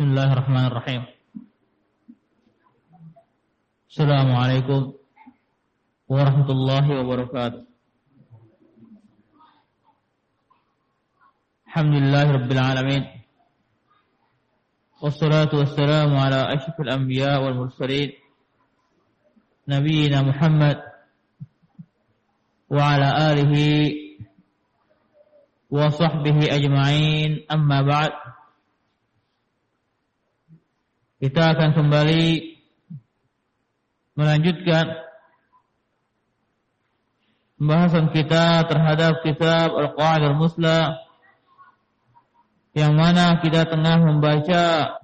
Bismillahirrahmanirrahim. Assalamualaikum warahmatullahi wabarakatuh. Alhamdulillahirabbil alamin. Wassalatu wassalamu ala asyrafil anbiya wal mursalin nabiyina Muhammad wa ala alihi wa sahbihi ajma'in. Amma ba'd. Kita akan kembali melanjutkan pembahasan kita terhadap kitab Al-Qa'idahul Muslah, yang mana kita tengah membaca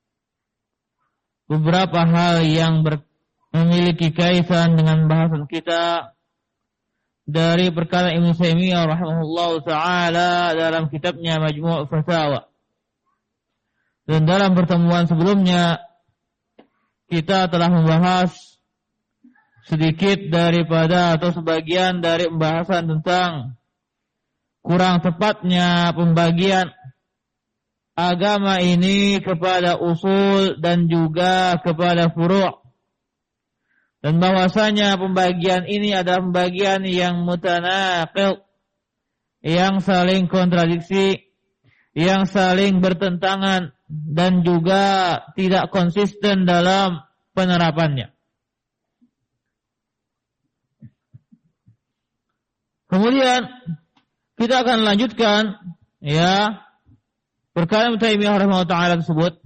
beberapa hal yang memiliki kaitan dengan bahasan kita dari perkataan Ibnu Taimiyah rahimahullahu taala dalam kitabnya Majmu' Fatawa. Dan dalam pertemuan sebelumnya kita telah membahas sedikit daripada atau sebagian dari pembahasan tentang kurang tepatnya pembagian agama ini kepada usul dan juga kepada furu'. Dan bahwasanya pembagian ini adalah pembagian yang mutanaqid, yang saling kontradiksi, yang saling bertentangan, dan juga tidak konsisten dalam penerapannya. Kemudian kita akan lanjutkan perkataan Ibnu Taimiyah rahimahullah taala tersebut.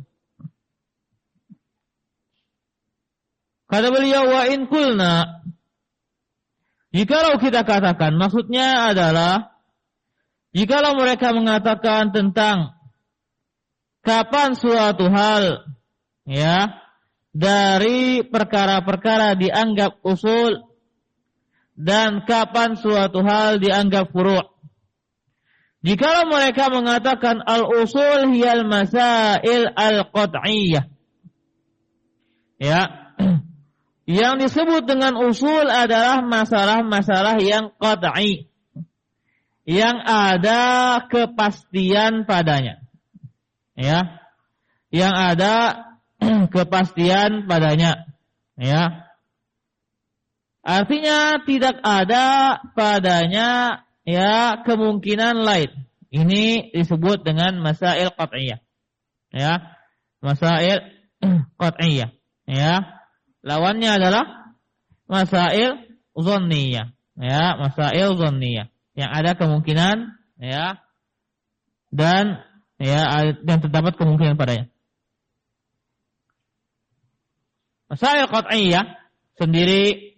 Kata beliau, wa in qulna, jikalau kita katakan, maksudnya adalah jikalau mereka mengatakan tentang kapan suatu hal dari perkara-perkara dianggap usul dan kapan suatu hal dianggap furu'. Jikalau mereka mengatakan al-usul hiyal masail al-qat'iyyah, yang disebut dengan usul adalah masalah-masalah yang qat'i, yang ada kepastian padanya. Yang ada kepastian padanya. Artinya tidak ada padanya kemungkinan lain. Ini disebut dengan masail qat'iyah. Masail qat'iyah. Lawannya adalah masail dhanniyah. Masail dhanniyah yang ada kemungkinan dan yang terdapat kemungkinan padanya. Masail qat'iyah sendiri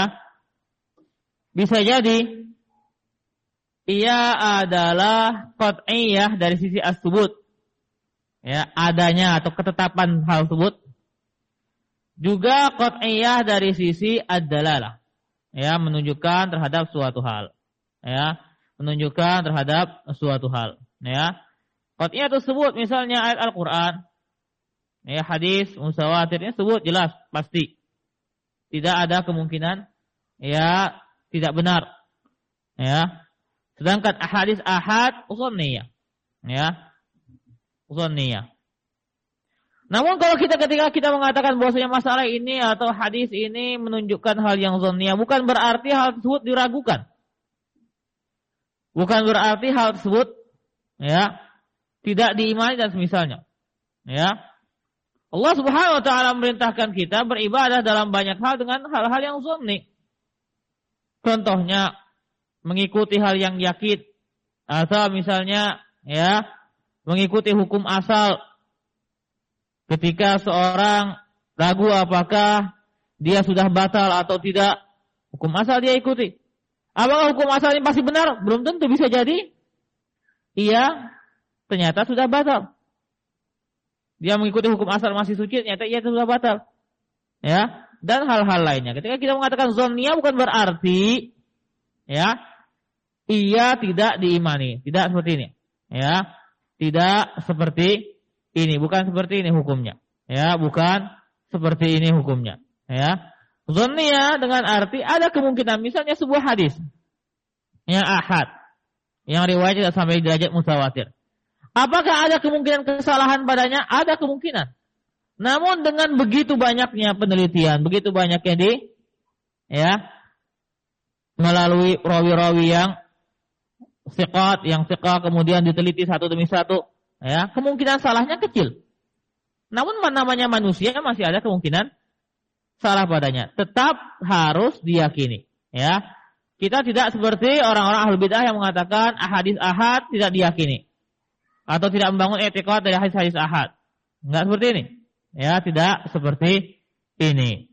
bisa jadi ia adalah qat'iyah dari sisi as-subut, adanya atau ketetapan hal tersebut. Juga qat'iyah dari sisi ad-dalalah, menunjukkan terhadap suatu hal, menunjukkan terhadap suatu hal, Qat'iyah tersebut misalnya ayat Al-Quran, hadis mutawatirnya sebut jelas pasti, tidak ada kemungkinan tidak benar, Sedangkan hadis ahad dhanniyah, dhanniyah. Namun kalau ketika kita mengatakan bahwasanya masalah ini atau hadis ini menunjukkan hal yang dhanniyah, bukan berarti hal tersebut diragukan, bukan berarti hal tersebut tidak diimani dan semisalnya. Allah Subhanahu wa taala memerintahkan kita beribadah dalam banyak hal dengan hal-hal yang dhanni. Contohnya mengikuti hal yang yakin, atau misalnya mengikuti hukum asal. Ketika seorang ragu apakah dia sudah batal atau tidak, hukum asal dia ikuti. Apakah hukum asal ini pasti benar? Belum tentu, bisa jadi ternyata sudah batal. Dia mengikuti hukum asal masih suci, ternyata ia sudah batal. Dan hal-hal lainnya. Ketika kita mengatakan dhanniyah bukan berarti ia tidak diimani, tidak seperti ini. Tidak seperti ini, bukan seperti ini hukumnya. Bukan seperti ini hukumnya. Dhanniyah dengan arti ada kemungkinan, misalnya sebuah hadis yang ahad, yang riwayatnya tidak sampai derajat mutawatir. Apakah ada kemungkinan kesalahan padanya? Ada kemungkinan. Namun dengan begitu banyaknya penelitian, begitu banyaknya melalui rawi-rawi yang thiqat, kemudian diteliti satu demi satu, kemungkinan salahnya kecil. Namun namanya manusia masih ada kemungkinan salah padanya. Tetap harus diyakini, Kita tidak seperti orang-orang ahlul bidah yang mengatakan hadis ahad tidak diyakini atau tidak membangun i'tiqad dari hadis-hadis ahad. Enggak seperti ini. Tidak seperti ini,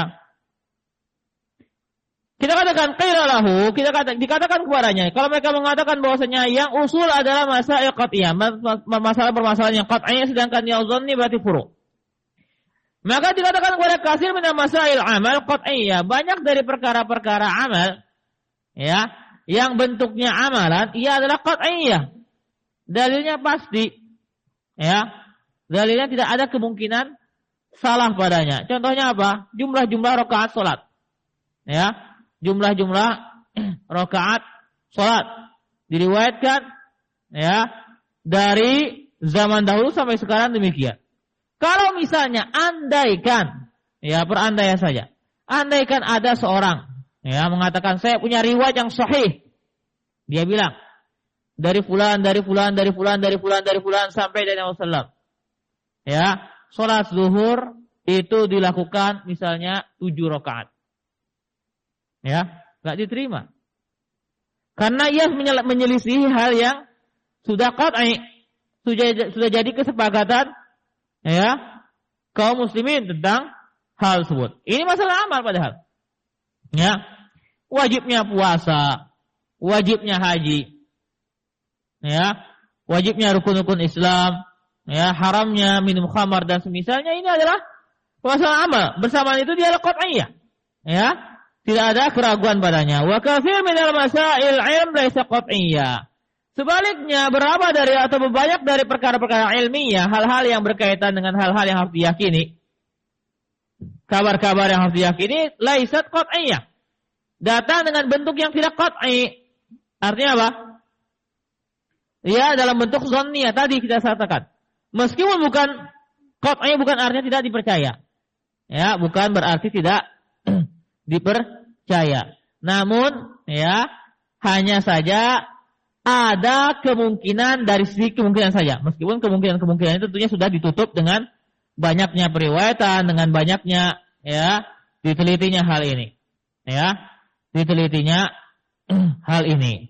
Kita katakan qila lahu, dikatakan kepadanya, kalau mereka mengatakan bahwasanya yang usul adalah masail qat'iyah, masalah permasalahan yang qat'iyah, sedangkan yang dhanni berarti furu'. Maka dikatakan kepada kasir min masail amal qat'iyah, banyak dari perkara-perkara amal yang bentuknya amalan ia adalah qat'iyah. Dalilnya pasti, dalilnya tidak ada kemungkinan salah padanya. Contohnya apa? Jumlah-jumlah rakaat salat. Jumlah-jumlah rakaat salat diriwayatkan dari zaman dahulu sampai sekarang demikian. Kalau misalnya andaikan, perandaian saja, andaikan ada seorang mengatakan saya punya riwayat yang sahih. Dia bilang dari fulan sampai dari Rasulullah. Salat zuhur itu dilakukan misalnya 7 rakaat. Enggak diterima. Karena ia menyelisihi hal yang sudah qat'i, sudah jadi kesepakatan kaum muslimin tentang hal tersebut. Ini masalah amal padahal. Wajibnya puasa, wajibnya haji, wajibnya rukun-rukun Islam, haramnya minum khamar dan semisalnya, ini adalah masalah amal. Bersamaan itu dia adalah qat'iyah. Tidak ada keraguan padanya. Wa katsir minal masail ilm laisa qat'iyah. Sebaliknya, berapa dari atau banyak dari perkara-perkara ilmiah, hal-hal yang berkaitan dengan hal-hal yang harus diyakini, kabar-kabar yang harus diyakini, laisat qat'iyah. Datang dengan bentuk yang tidak qat'i. Artinya apa? Dalam bentuk dhanniyah tadi kita katakan. Meskipun bukan qat'i, bukan artinya tidak dipercaya. Bukan berarti tidak dipercaya. Namun hanya saja ada kemungkinan dari sisi kemungkinan saja. Meskipun kemungkinan itu tentunya sudah ditutup dengan banyaknya periwayatan, dengan banyaknya ditelitinya hal ini. Ditelitinya hal ini.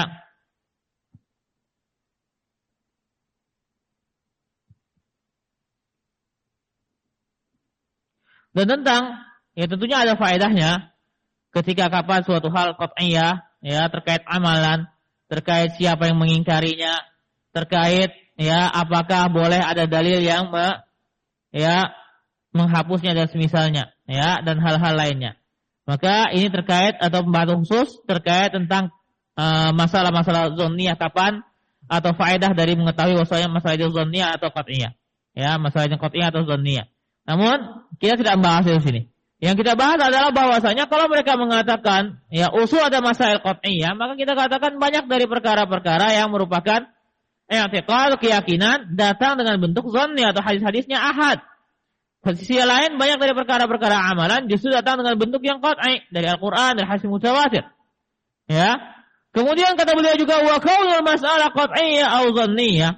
Dan tentang tentunya ada faedahnya ketika kapan suatu hal qat'iyah terkait amalan, terkait siapa yang mengingkarinya, terkait apakah boleh ada dalil yang menghapusnya dan semisalnya dan hal-hal lainnya. Maka ini terkait atau pembahasan khusus terkait tentang masalah-masalah dhanniyah kapan atau faedah dari mengetahui bahwasanya masalah itu dhanniyah atau qat'iyah. Masalahnya qat'iyah atau dhanniyah. Namun kita tidak membahas di sini. Yang kita bahas adalah bahwasanya kalau mereka mengatakan usul ada masail qat'iyah, maka kita katakan banyak dari perkara-perkara yang merupakan i'tiqad, keyakinan datang dengan bentuk dhanni atau hadis-hadisnya ahad. Di sisi lain banyak dari perkara-perkara amalan justru datang dengan bentuk yang qat'i dari Al-Qur'an dan hadis mutawatir. Kemudian kata beliau juga wa qaulul mas'alah qat'iyyah aw dhanniyah.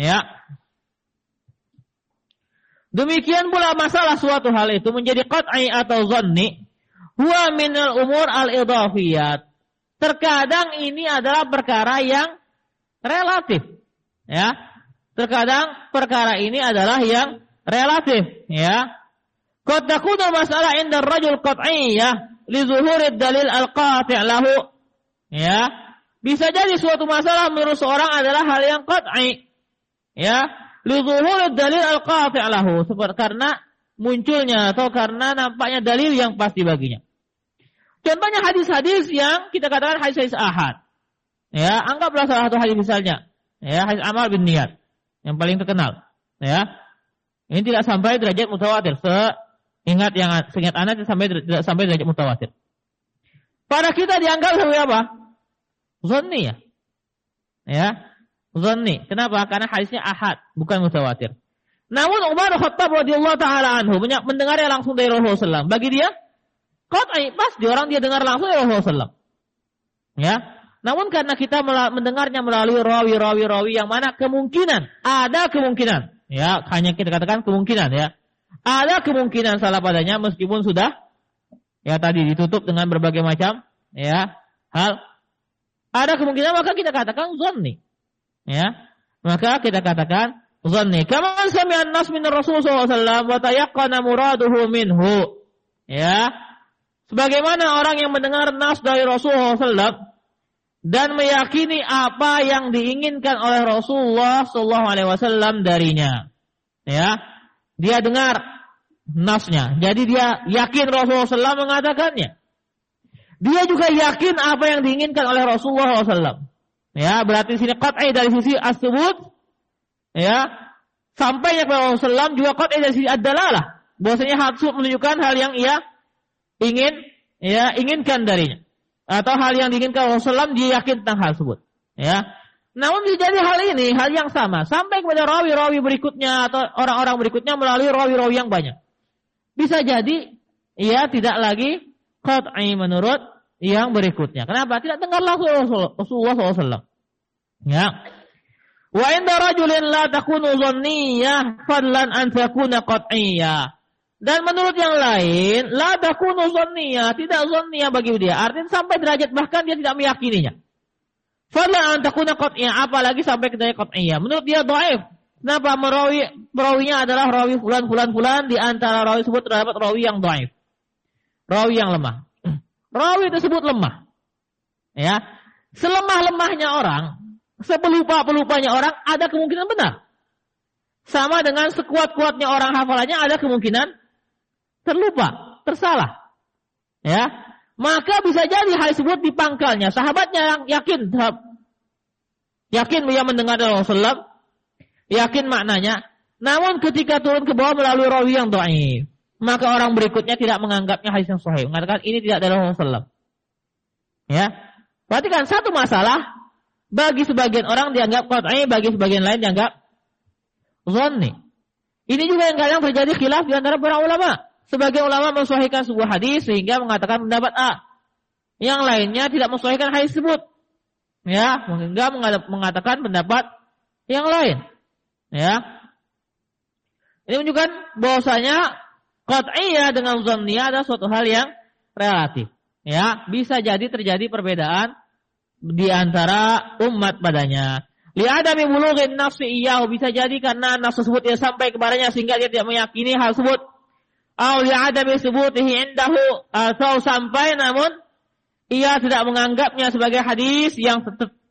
Demikian pula masalah suatu hal itu menjadi qat'i atau dhanni huwa minal umur al-idhafiyat. Terkadang ini adalah perkara yang relatif. Terkadang perkara ini adalah yang relatif. Qad takunu masalah inda ar-rajul qat'iyyah li zuhurid dalil al-qati' lahu. Bisa jadi suatu masalah menurut seorang adalah hal yang qat'i. Li zuhurid dalil al-qati' lahu, karena munculnya atau karena nampaknya dalil yang pasti baginya. Contohnya hadis-hadis yang kita katakan hadis-hadis ahad. Anggaplah salah satu hadis misalnya, hadis Ammar bin Niyad yang paling terkenal. Ini tidak sampai derajat mutawatir. Seingat anak tidak sampai derajat mutawatir. Pada kita dianggap sebagai apa? Dhanni. Zanni. Kenapa? Karena hadisnya ahad, bukan mutawatir. Namun Umar bin Khattab radhiyallahu taala anhu mendengarnya langsung dari Rasulullah SAW. Bagi dia qat'i, pasti orang dia dengar langsung dari Rasulullah SAW. Ya. Namun karena kita mendengarnya melalui rawi-rawi yang mana ada kemungkinan, ya, hanya kita katakan kemungkinan, ya. Ada kemungkinan salah padanya meskipun sudah ya tadi ditutup dengan berbagai macam ya hal. Ada kemungkinan maka kita katakan zanni. Ya. Maka kita katakan zanni. Kama sami'an nas min Rasul sallallahu alaihi wasallam wa tayaqqana muraduhu minhu. Ya. Sebagaimana orang yang mendengar nas dari Rasulullah sallallahu alaihi wasallam dan meyakini apa yang diinginkan oleh Rasulullah sallallahu alaihi wasallam darinya. Ya. Dia dengar nasnya. Jadi dia yakin Rasulullah SAW mengatakannya. Dia juga yakin apa yang diinginkan oleh Rasulullah SAW. Ya, berarti sini qat'i dari sisi as-subut. Ya. Sampainya kepada Rasulullah SAW juga qat'i dari sisi ad-dalalah. Bahwasanya hal tersebut menunjukkan hal yang ia inginkan darinya. Atau hal yang diinginkan Rasulullah SAW, dia yakin tentang hal tersebut. Ya. Namun bisa jadi hal ini, hal yang sama, sampai kepada rawi-rawi berikutnya atau orang-orang berikutnya melalui rawi-rawi yang banyak. Bisa jadi, ia tidak lagi qat'i menurut yang berikutnya. Kenapa? Tidak dengar langsung Rasulullah SAW. Ya. Wa inda rajulin la takunu dhanniyah fadlan an takuna qat'iyyah. Dan menurut yang lain, la takunu dhanniyah, tidak dhanniyah bagi dia. Artinya sampai derajat bahkan dia tidak meyakininya. Fadlan an takuna qat'iyyah, apalagi sampai ke derajat qat'iyyah. Menurut dia dhaif. Kenapa? Perawinya adalah rawi fulan di antara rawi tersebut terdapat rawi yang dhaif. Rawi yang lemah. Rawi tersebut lemah. Ya. Selemah-lemahnya orang, sepelupa-pelupanya orang ada kemungkinan benar. Sama dengan sekuat-kuatnya orang hafalannya ada kemungkinan terlupa, tersalah. Ya. Maka bisa jadi hal tersebut di pangkalnya. Sahabatnya yang yakin dia mendengar dari Rasulullah, yakin maknanya. Namun ketika turun ke bawah melalui rawi yang dhaif, maka orang berikutnya tidak menganggapnya hadis yang sahih, mengatakan ini tidak dari Rasulullah. Ya. Berarti kan satu masalah bagi sebagian orang dianggap qat'i, bagi sebagian lain dianggap dhanni. Ini juga yang kadang terjadi khilaf di antara para ulama. Sebagian ulama mensahihkan sebuah hadis sehingga mengatakan pendapat A. Yang lainnya tidak mensahihkan hadis tersebut. Ya, sehingga mengatakan pendapat yang lain. Ya. Ini menunjukkan bahwasanya qat'iyah dengan dhanniyah adalah suatu hal yang relatif. Ya, bisa jadi terjadi perbedaan di antara umat padanya. Li'adami bulughin nafsi iyyahu, bisa jadi karena nafsu tersebut dia sampai kepadanya sehingga dia tidak meyakini hal tersebut. Au li'adami subutihi indahu, atau sampai namun ia tidak menganggapnya sebagai hadis yang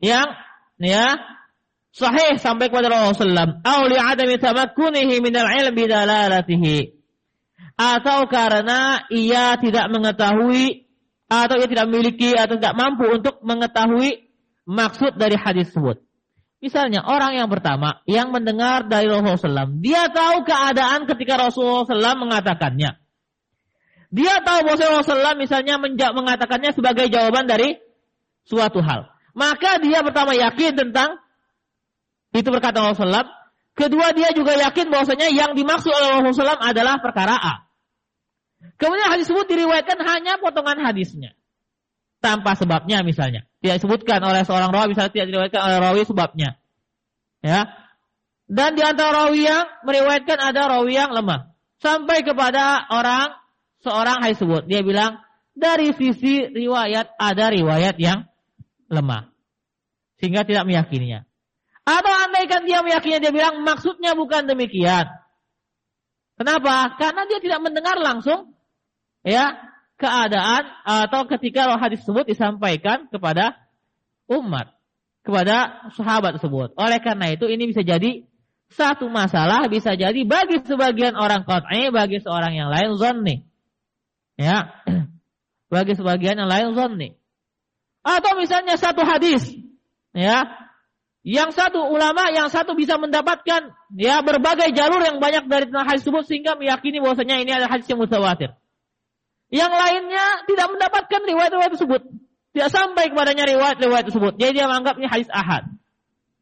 sahih sampai kepada Rasulullah. Au li'adami tamakkunihi minal ilmi dalalatihi, atau karena ia tidak mengetahui atau ia tidak memiliki atau tidak mampu untuk mengetahui maksud dari hadis tersebut. Misalnya orang yang pertama yang mendengar dari Rasulullah SAW, dia tahu keadaan ketika Rasulullah SAW mengatakannya. Dia tahu bahwa Rasulullah misalnya mengatakannya sebagai jawaban dari suatu hal. Maka dia pertama yakin tentang itu berkata Rasulullah. Kedua dia juga yakin bahwasanya yang dimaksud oleh Rasulullah SAW adalah perkara A. Kemudian hadis tersebut diriwayatkan hanya potongan hadisnya, tanpa sebabnya misalnya. Tidak disebutkan oleh seorang rawi, misalnya tidak diriwayatkan oleh rawi sebabnya. Ya. Dan di antara rawi yang meriwayatkan ada rawi yang lemah. Sampai kepada seorang hadis tersebut. Dia bilang, dari sisi riwayat ada riwayat yang lemah. Sehingga tidak meyakininya. Atau andaikan dia meyakininya, dia bilang maksudnya bukan demikian. Kenapa? Karena dia tidak mendengar langsung keadaan atau ketika hadis tersebut disampaikan kepada umat, kepada sahabat tersebut. Oleh karena itu ini bisa jadi satu masalah, bisa jadi bagi sebagian orang qat'i, bagi seorang yang lain dhanni. Ya. Bagi sebagian yang lain dhanni. Atau misalnya satu hadis, ya. Yang satu ulama, yang satu bisa mendapatkan berbagai jalur yang banyak dari hadis tersebut sehingga meyakini bahwasanya ini adalah hadis yang mutawatir. Yang lainnya tidak mendapatkan riwayat-riwayat tersebut. Tidak sampai kepadanya riwayat-riwayat tersebut. Jadi dia menganggapnya hadis ahad.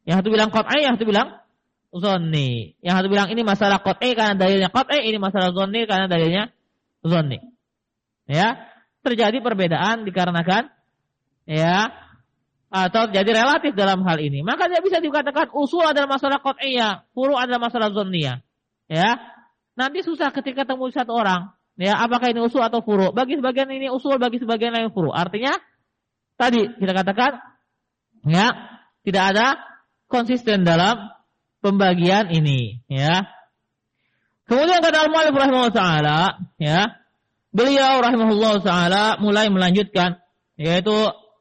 Yang satu bilang qat'i, yang satu bilang zonni. Yang satu bilang ini masalah qat'i karena dalilnya qat'i, ini masalah zonni karena dalilnya zonni. Ya, terjadi perbedaan dikarenakan ya atau terjadi relatif dalam hal ini. Maka tidak bisa dikatakan usul adalah masalah qat'iyah, furu' adalah masalah zonniyah. Ya. Nanti susah ketika ketemu satu orang. Ya, apakah ini usul atau furu'? Bagi sebagian ini usul, bagi sebagian lain furu'. Artinya tadi kita katakan ya, tidak ada konsisten dalam pembagian ini, ya. Kemudian kata al-mu'allif rahimahullah ta'ala, ya, beliau rahimahullah ta'ala mulai melanjutkan, yaitu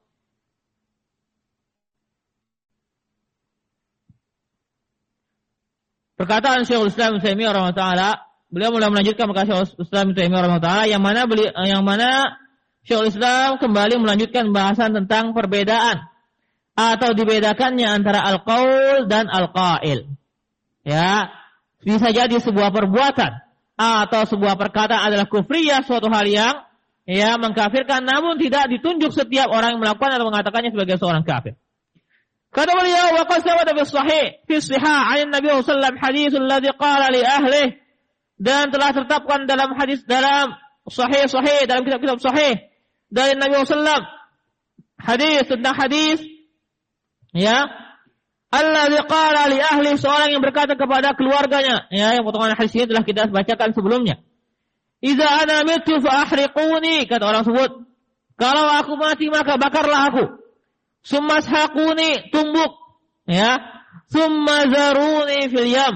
perkataan Syekhul Islam Ibnu Taimiyah rahimahullah ta'ala. Beliau mulai melanjutkan perkataan Syekhul Islam Ibnu Taimiyah rahimahullah ta'ala, yang mana Syekhul Islam kembali melanjutkan bahasan tentang perbedaan atau dibedakannya antara al-qaul dan al-qail. Ya, bisa jadi sebuah perbuatan atau sebuah perkataan adalah kufriyah, suatu hal yang ya mengkafirkan, namun tidak ditunjuk setiap orang yang melakukan atau mengatakannya sebagai seorang kafir. Kata beliau, wa qad sabata fi sihah 'an Nabi sallallahu alaihi wasallam haditsul ladzi qala li ahlihi, dan telah tertetapkan dalam hadis dalam sahih dalam kitab-kitab sahih dari Nabi sallallahu alaihi wasallam hadis tentang hadis ya, alladzi qala li ahli, seorang yang berkata kepada keluarganya, ya, yang potongan hadis ini telah kita bacakan sebelumnya. Idza ana mitu fa ahriquni, kata orang tersebut, kalau aku mati maka bakarlah aku. Summa shaquni, tumbuk, ya. Summa zaruni fil yam,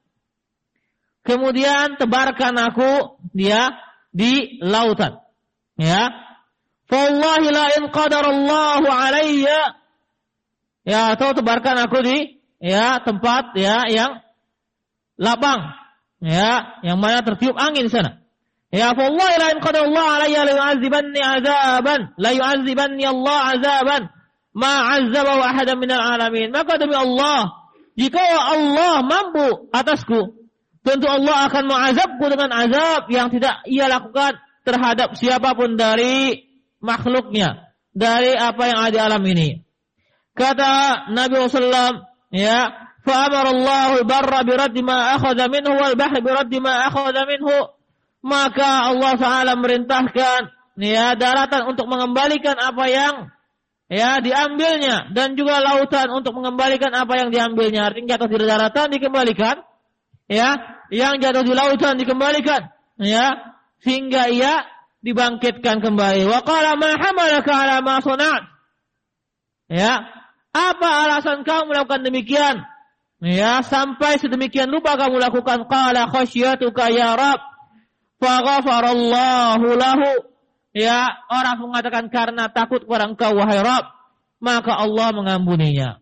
kemudian tebarkan aku dia di lautan, ya. Fa wallahi la in qadarallahu alayya, ya, atau tebarkan aku di ya tempat ya yang lapang, ya, yang mana tertiup angin di sana. Ya, fa wallahi la in qadarallahu alayya la yu'adzibanni Allah azaban ma 'azzabahu ahadan minal alamin. Maka demi Allah, jika Allah mampu atasku, tentu Allah akan mengazabku dengan azab yang tidak ia lakukan terhadap siapapun dari makhluknya, dari apa yang ada di alam ini. Kata Nabi SAW, ya, fa'amara Allahu barra biraddi ma akhadha minhu wal bahra biraddi ma akhadha minhu. Maka Allah Ta'ala merintahkan ya daratan untuk mengembalikan apa yang ya diambilnya, dan juga lautan untuk mengembalikan apa yang diambilnya. Artinya jatuh di daratan dikembalikan, ya, yang jatuh di lautan dikembalikan, ya, sehingga ia dibangkitkan kembali. Wa qala ma hamalaka ala ma sana'at, ya, apa alasan kamu melakukan demikian? Ya, sampai sedemikian lupa kamu lakukan. Qala khasyatuka ya Rabb fa ghafarallahu lahu. Ya, orang mengatakan karena takut kepada Engkau wahai Rabb, maka Allah mengampuninya.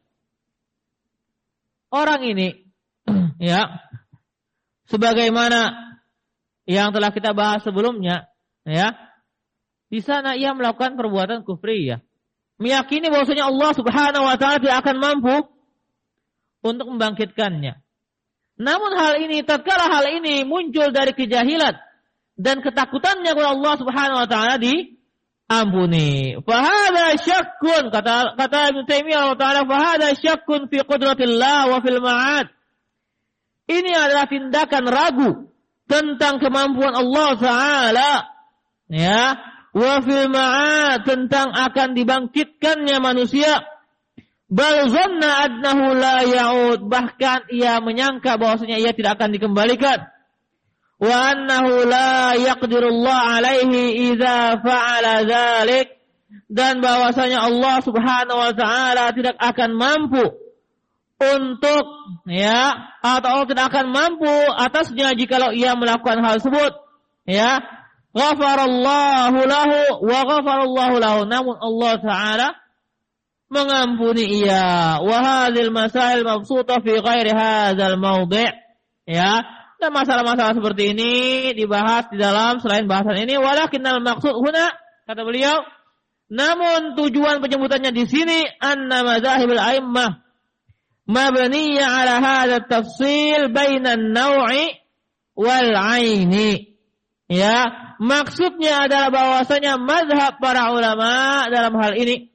Orang ini ya, sebagaimana yang telah kita bahas sebelumnya, ya, di sana ia melakukan perbuatan kufriyah, meyakini bahwasanya Allah Subhanahu wa taala tidak akan mampu untuk membangkitkannya. Namun tatkala hal ini muncul dari kejahilan dan ketakutannya kepada Allah Subhanahu wa taala diampuni. Fa hadza syakkun, kata Ibnu Taimiyah taala, fa hadza syakkun fi qudratillah wa fil ma'ad. Ini adalah tindakan ragu tentang kemampuan Allah taala, ya, wa fil ma'ad, tentang akan dibangkitkannya manusia. Bal zanna annahu la ya'ud, bahkan ia menyangka bahwasanya ia tidak akan dikembalikan. Wa annahu la yaqdirullah alaihi idza fa'ala dzalik, dan bahwasanya Allah Subhanahu wa taala tidak akan mampu untuk ya, atau tidak akan mampu atasnya jikalau ia melakukan hal tersebut, ya. Ghafarallahu lahu wa ghafarallahu lahu, namun Allah taala mengampuni ia. Wa hadzal masail mabsuta fi ghairi hadzal mawdi', ya. Dan masalah-masalah seperti ini dibahas di dalam selain bahasan ini. Walakinnal maqsud huna, kata beliau, namun tujuan penyebutannya di sini anna madzahibul a'immah mabniyya ala hadha tafsil bainan naw'i wal 'aini. Ya, maksudnya adalah bahwasanya mazhab para ulama dalam hal ini,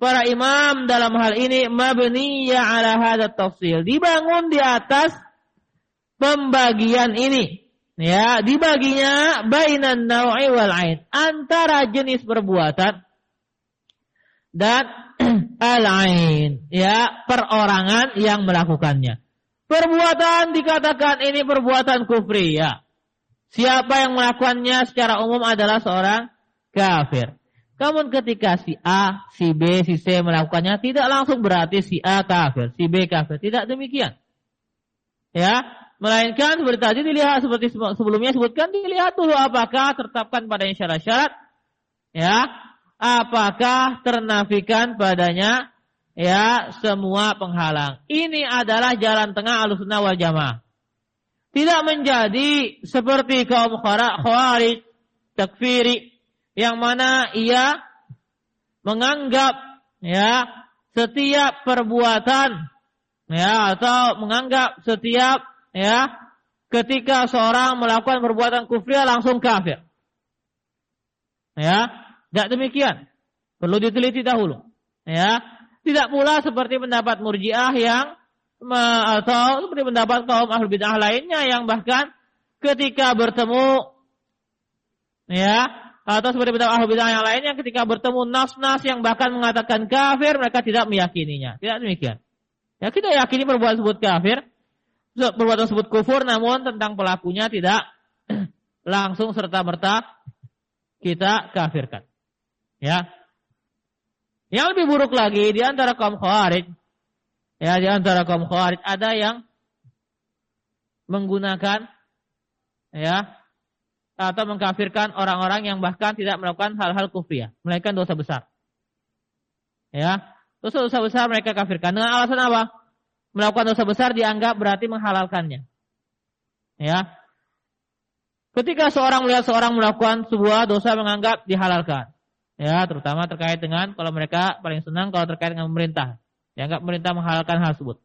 para imam dalam hal ini mabniya ala hadzal tafsil, dibangun di atas pembagian ini. Ya, dibaginya bainan naw'i wal ain, antara jenis perbuatan dan al-ain, ya, perorangan yang melakukannya. Perbuatan dikatakan ini perbuatan kufri, ya. Siapa yang melakukannya secara umum adalah seorang kafir. Namun ketika si A, si B, si C melakukannya, tidak langsung berarti si A kafir, si B kafir. Tidak demikian. Ya, melainkan seperti tadi dilihat, seperti sebelumnya sebutkan, dilihat dulu apakah tertetapkan padanya syarat-syarat, ya, apakah ternafikan padanya, ya, semua penghalang. Ini adalah jalan tengah Ahlussunnah wal Jamaah. Tidak menjadi seperti kaum Khawarij, takfiri, yang mana ia menganggap, ya, setiap perbuatan, ya, atau menganggap setiap, ya, ketika seorang melakukan perbuatan kufri langsung kafir. Ya, tidak demikian. Perlu diteliti dahulu. Ya, tidak pula seperti pendapat Murji'ah yang atau seperti pendapat kaum Ahlul Bid'ah lainnya yang bahkan ketika bertemu, ya, atau seperti pendapat Ahlul Bid'ah yang lainnya ketika bertemu nas-nas yang bahkan mengatakan kafir, mereka tidak meyakininya. Tidak demikian. Ya, kita yakini perbuatan tersebut kafir, perbuatan tersebut kufur, namun tentang pelakunya tidak langsung serta-merta kita kafirkan. Ya. Yang lebih buruk lagi di antara kaum Khawarij, ya, di antara kaum Khawarij ada yang menggunakan, ya, atau mengkafirkan orang-orang yang bahkan tidak melakukan hal-hal kufriyah, melainkan dosa besar. Ya, dosa-dosa besar mereka kafirkan dengan alasan apa? Melakukan dosa besar dianggap berarti menghalalkannya. Ya. Ketika seorang melihat seorang melakukan sebuah dosa menganggap dihalalkan. Ya, terutama terkait dengan, kalau mereka paling senang kalau terkait dengan pemerintah. Dianggap pemerintah menghalalkan hal tersebut.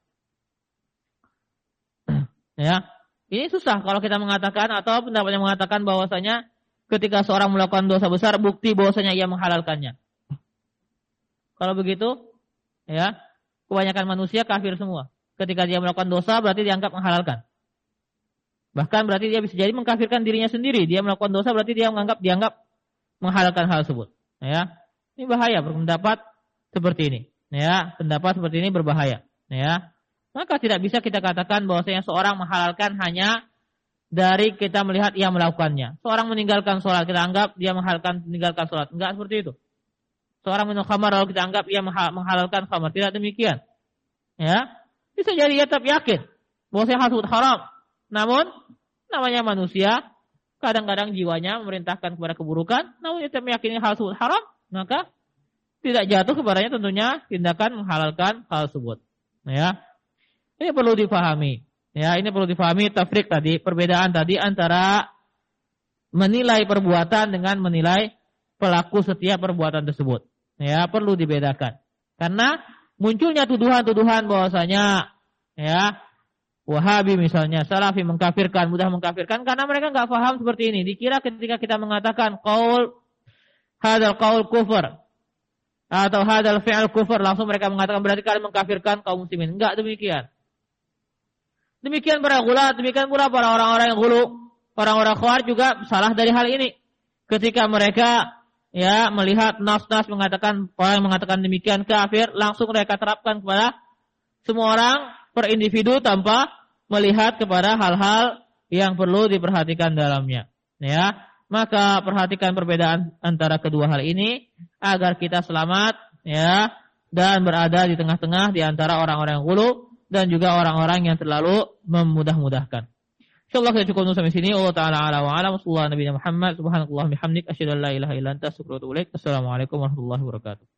Ya. Ini susah kalau kita mengatakan atau pendapat yang mengatakan bahwasanya ketika seorang melakukan dosa besar bukti bahwasanya ia menghalalkannya. Kalau begitu, ya, kebanyakan manusia kafir semua. Ketika dia melakukan dosa berarti dianggap menghalalkan. Bahkan berarti dia bisa jadi mengkafirkan dirinya sendiri. Dia melakukan dosa berarti dia dianggap menghalalkan hal tersebut. Ya, ini bahaya berpendapat seperti ini. Ya, pendapat seperti ini berbahaya. Ya, maka tidak bisa kita katakan bahwasanya seorang menghalalkan hanya dari kita melihat ia melakukannya. Seorang meninggalkan sholat kita anggap dia meninggalkan sholat. Enggak seperti itu. Seorang minum khamar lalu kita anggap ia menghalalkan khamar. Tidak demikian. Ya, bisa jadi ia tetap yakin bahwasanya hal tersebut haram. Namun namanya manusia, kadang-kadang jiwanya memerintahkan kepada keburukan, namun dia meyakini hal tersebut haram, maka tidak jatuh kepadanya tentunya tindakan menghalalkan hal tersebut. Ya, ini perlu difahami. Ya, ini perlu difahami tafrik tadi, perbedaan tadi antara menilai perbuatan dengan menilai pelaku setiap perbuatan tersebut. Ya, perlu dibedakan. Karena munculnya tuduhan-tuduhan bahwasanya, ya, Wahabi misalnya, Salafi mengkafirkan, mudah mengkafirkan karena mereka enggak paham seperti ini. Dikira ketika kita mengatakan hadal qaul kufur atau hadal fi'al kufur, langsung mereka mengatakan berarti kalian mengkafirkan kaum muslimin. Enggak demikian. Demikian para gulat, demikian pula para orang-orang yang gulu, orang-orang Khawarij juga salah dari hal ini. Ketika mereka, ya, melihat nas-nas mengatakan, orang yang mengatakan demikian kafir, langsung mereka terapkan kepada semua orang per individu tanpa melihat kepada hal-hal yang perlu diperhatikan dalamnya. Ya, maka perhatikan perbedaan antara kedua hal ini agar kita selamat, ya, dan berada di tengah-tengah di antara orang-orang yang ghulu dan juga orang-orang yang terlalu memudah-mudahkan. Insyaallah kita cukup sampai sini. Allah taala ala wa alam. Sallallahu Nabi Muhammad subhanallahi bihamdik asyhadu an la ilaha illa anta astaghfiruka wa atubu ilaik. Assalamualaikum warahmatullahi wabarakatuh.